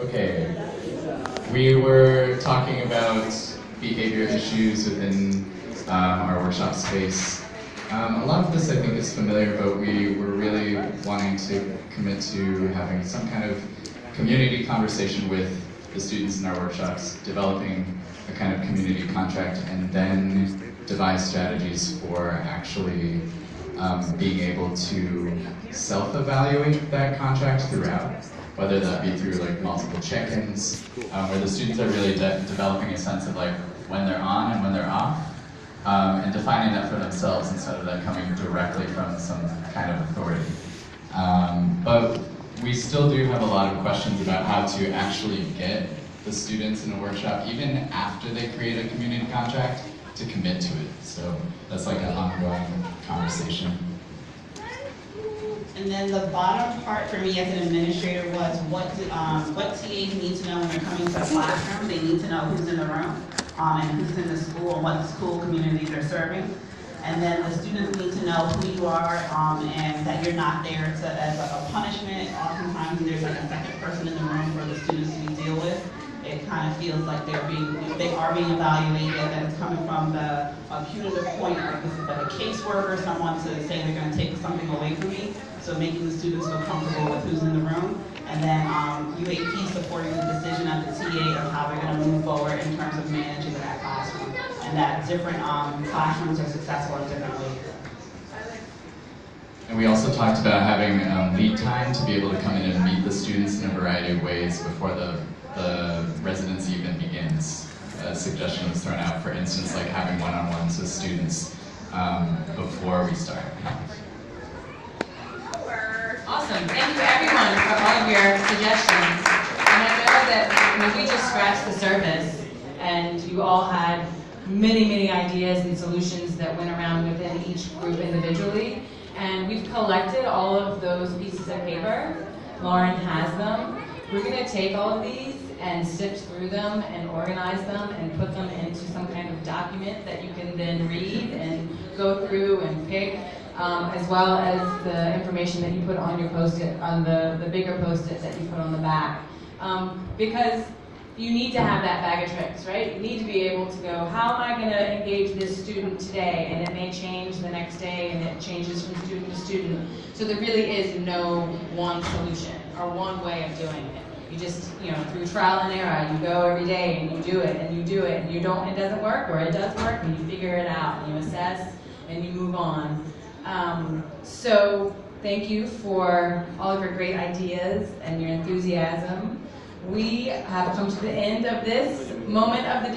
Okay, we were talking about behavior issues within our workshop space. A lot of this I think is familiar, but we were really wanting to commit to having some kind of community conversation with the students in our workshops, developing a kind of community contract, and then devise strategies for actually being able to self-evaluate that contract throughout, whether that be through like multiple check-ins, where the students are really developing a sense of like when they're on and when they're off, and defining that for themselves instead of that coming directly from some kind of authority. But we still do have a lot of questions about how to actually get the students in a workshop, even after they create a community contract, to commit to it. So that's like an ongoing conversation. And then the bottom part for me as an administrator was what TAs need to know when they're coming to the classroom. They need to know who's in the room and who's in the school and what the school community they're serving. And then the students need to know who you are and that you're not there as a punishment. Oftentimes there's like a second person in the room for the students to deal with. It kind of feels like they are being evaluated, that it's coming from a punitive point, like this is like a caseworker, someone to say they're going to take something away from me. So making the students feel comfortable with who's in the room. And then UAP supporting the decision of the TA of how they're going to move forward in terms of managing that classroom. And that different classrooms are successful in different ways. And we also talked about having lead time to be able to come in and meet the students in a variety of ways before the residency even begins. A suggestion was thrown out, for instance, like having one-on-ones with students before we start. Awesome. Thank you everyone for all of your suggestions. And I know that we just scratched the surface and you all had many ideas and solutions that went around within each group individually. And we've collected all of those pieces of paper. Lauren has them. We're going to take all of these and sift through them and organize them and put them into some kind of document that you can then read and go through and pick, as well as the information that you put on your post-it, on the bigger post-its that you put on the back. Because you need to have that bag of tricks, right? You need to be able to go, how am I going to engage this student today? And it may change the next day, and it changes from student to student. So there really is no one solution or one way of doing it. You just, through trial and error, you go every day and you do it and you do it and you don't, it doesn't work, or it does work, and you figure it out and you assess and you move on. So thank you for all of your great ideas and your enthusiasm. We have come to the end of this moment of the day.